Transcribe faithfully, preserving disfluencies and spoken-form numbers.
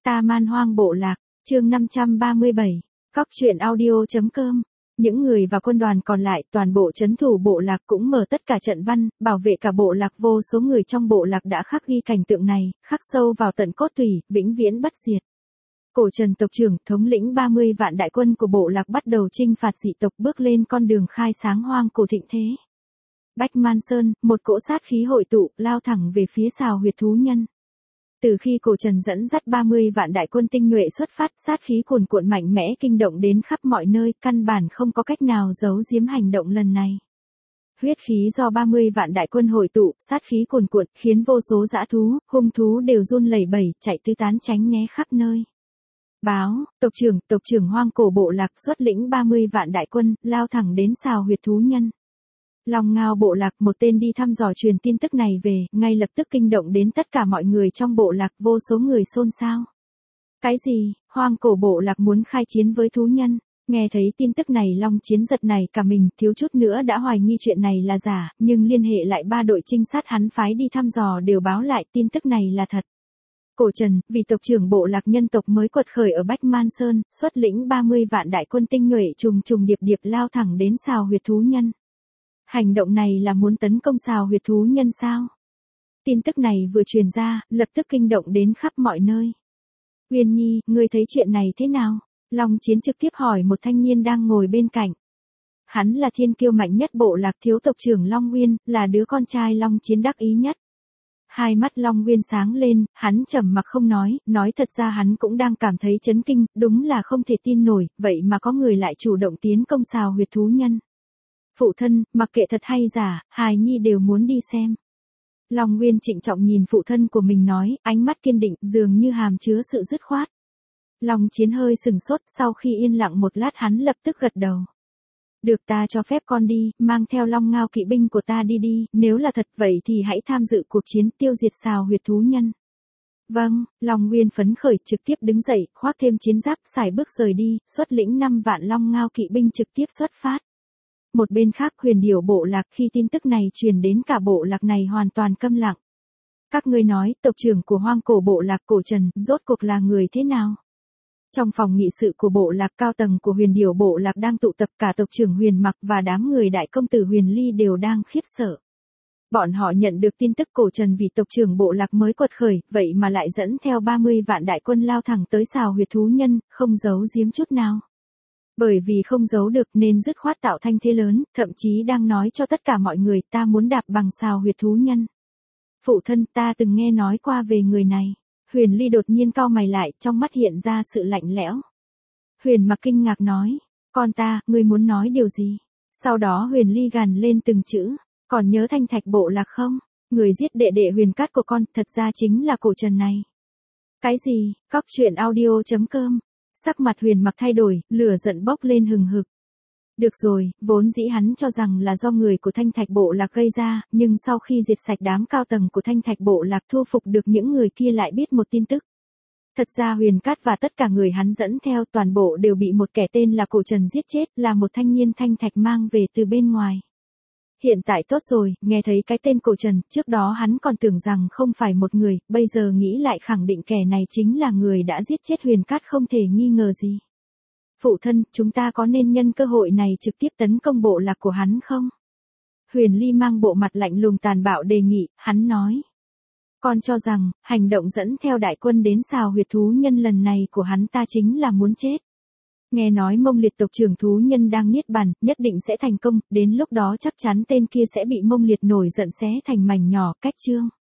Ta Man Hoang Bộ Lạc, chương năm trăm ba mươi bảy, Cóc truyện audio.com. Những người và quân đoàn còn lại toàn bộ trấn thủ bộ lạc cũng mở tất cả trận văn, bảo vệ cả bộ lạc. Vô số người trong bộ lạc đã khắc ghi cảnh tượng này, khắc sâu vào tận cốt tủy, vĩnh viễn bất diệt. Cổ Trần tộc trưởng, thống lĩnh ba mươi vạn đại quân của bộ lạc bắt đầu chinh phạt dị tộc, bước lên con đường khai sáng hoang cổ thịnh thế. Bách Man Sơn, một cỗ sát khí hội tụ, lao thẳng về phía Sào Huyệt Thú Nhân. Từ khi Cổ Trần dẫn dắt ba mươi vạn đại quân tinh nhuệ xuất phát, sát khí cuồn cuộn mạnh mẽ kinh động đến khắp mọi nơi, căn bản không có cách nào giấu giếm hành động lần này. Huyết khí do ba mươi vạn đại quân hội tụ, sát khí cuồn cuộn, khiến vô số dã thú, hung thú đều run lẩy bẩy, chạy tứ tán tránh né khắp nơi. Báo, tộc trưởng, tộc trưởng hoang cổ bộ lạc xuất lĩnh ba mươi vạn đại quân, lao thẳng đến Sào Huyệt Thú Nhân. Long Ngao bộ lạc, một tên đi thăm dò truyền tin tức này về, ngay lập tức kinh động đến tất cả mọi người trong bộ lạc, vô số người xôn xao. Cái gì, hoang cổ bộ lạc muốn khai chiến với thú nhân? Nghe thấy tin tức này Long Chiến giật này cả mình, thiếu chút nữa đã hoài nghi chuyện này là giả, nhưng liên hệ lại ba đội trinh sát hắn phái đi thăm dò đều báo lại tin tức này là thật. Cổ Trần, vì tộc trưởng bộ lạc nhân tộc mới quật khởi ở Bách Man Sơn, xuất lĩnh ba mươi vạn đại quân tinh nhuệ trùng trùng điệp điệp lao thẳng đến Sào Huyệt Thú Nhân. Hành động này là muốn tấn công Sào Huyệt Thú Nhân sao? Tin tức này vừa truyền ra, lập tức kinh động đến khắp mọi nơi. Uyên Nhi, ngươi thấy chuyện này thế nào? Long Chiến trực tiếp hỏi một thanh niên đang ngồi bên cạnh. Hắn là thiên kiêu mạnh nhất bộ lạc, thiếu tộc trưởng Long Uyên, là đứa con trai Long Chiến đắc ý nhất. Hai mắt Long Uyên sáng lên, hắn trầm mặc không nói, nói thật ra hắn cũng đang cảm thấy chấn kinh, đúng là không thể tin nổi, vậy mà có người lại chủ động tiến công Sào Huyệt Thú Nhân. Phụ thân, mặc kệ thật hay giả, hài nhi đều muốn đi xem. Long Uyên trịnh trọng nhìn phụ thân của mình nói, ánh mắt kiên định, dường như hàm chứa sự dứt khoát. Long Chiến hơi sừng sốt, sau khi yên lặng một lát hắn lập tức gật đầu. Được, ta cho phép con đi, mang theo Long Ngao kỵ binh của ta đi đi, nếu là thật vậy thì hãy tham dự cuộc chiến tiêu diệt Sào Huyệt Thú Nhân. Vâng, Long Uyên phấn khởi trực tiếp đứng dậy, khoác thêm chiến giáp, sải bước rời đi, xuất lĩnh năm vạn Long Ngao kỵ binh trực tiếp xuất phát. Một bên khác Huyền Điểu bộ lạc, khi tin tức này truyền đến cả bộ lạc này hoàn toàn câm lặng. Các ngươi nói, tộc trưởng của hoang cổ bộ lạc Cổ Trần, rốt cuộc là người thế nào? Trong phòng nghị sự của bộ lạc, cao tầng của Huyền Điểu bộ lạc đang tụ tập, cả tộc trưởng Huyền Mặc và đám người đại công tử Huyền Ly đều đang khiếp sợ. Bọn họ nhận được tin tức Cổ Trần vì tộc trưởng bộ lạc mới quật khởi, vậy mà lại dẫn theo ba mươi vạn đại quân lao thẳng tới Sào Huyệt Thú Nhân, không giấu giếm chút nào. Bởi vì không giấu được nên dứt khoát tạo thanh thế lớn, thậm chí đang nói cho tất cả mọi người, ta muốn đạp bằng Sào Huyệt Thú Nhân. Phụ thân, ta từng nghe nói qua về người này. Huyền Ly đột nhiên cau mày lại, trong mắt hiện ra sự lạnh lẽo. Huyền Mặc kinh ngạc nói, con ta, ngươi muốn nói điều gì? Sau đó Huyền Ly gằn lên từng chữ, còn nhớ Thanh Thạch bộ lạc không? Người giết đệ đệ Huyền Cát của con, thật ra chính là Cổ Trần này. Cái gì? Cóc truyện audio.com. Sắc mặt Huyền Mặc thay đổi, lửa giận bốc lên hừng hực. Được rồi, vốn dĩ hắn cho rằng là do người của Thanh Thạch bộ lạc gây ra, nhưng sau khi diệt sạch đám cao tầng của Thanh Thạch bộ lạc, thu phục được những người kia, lại biết một tin tức. Thật ra Huyền Cát và tất cả người hắn dẫn theo toàn bộ đều bị một kẻ tên là Cổ Trần giết chết, là một thanh niên Thanh Thạch mang về từ bên ngoài. Hiện tại tốt rồi, nghe thấy cái tên Cổ Trần, trước đó hắn còn tưởng rằng không phải một người, bây giờ nghĩ lại khẳng định kẻ này chính là người đã giết chết Huyền Cát không thể nghi ngờ gì. Phụ thân, chúng ta có nên nhân cơ hội này trực tiếp tấn công bộ lạc của hắn không? Huyền Ly mang bộ mặt lạnh lùng tàn bạo đề nghị, hắn nói. Con cho rằng, hành động dẫn theo đại quân đến Sào Huyệt Thú Nhân lần này của hắn ta chính là muốn chết. Nghe nói Mông Liệt tộc trưởng thú nhân đang niết bàn, nhất định sẽ thành công, đến lúc đó chắc chắn tên kia sẽ bị Mông Liệt nổi giận xé thành mảnh nhỏ, cách chương.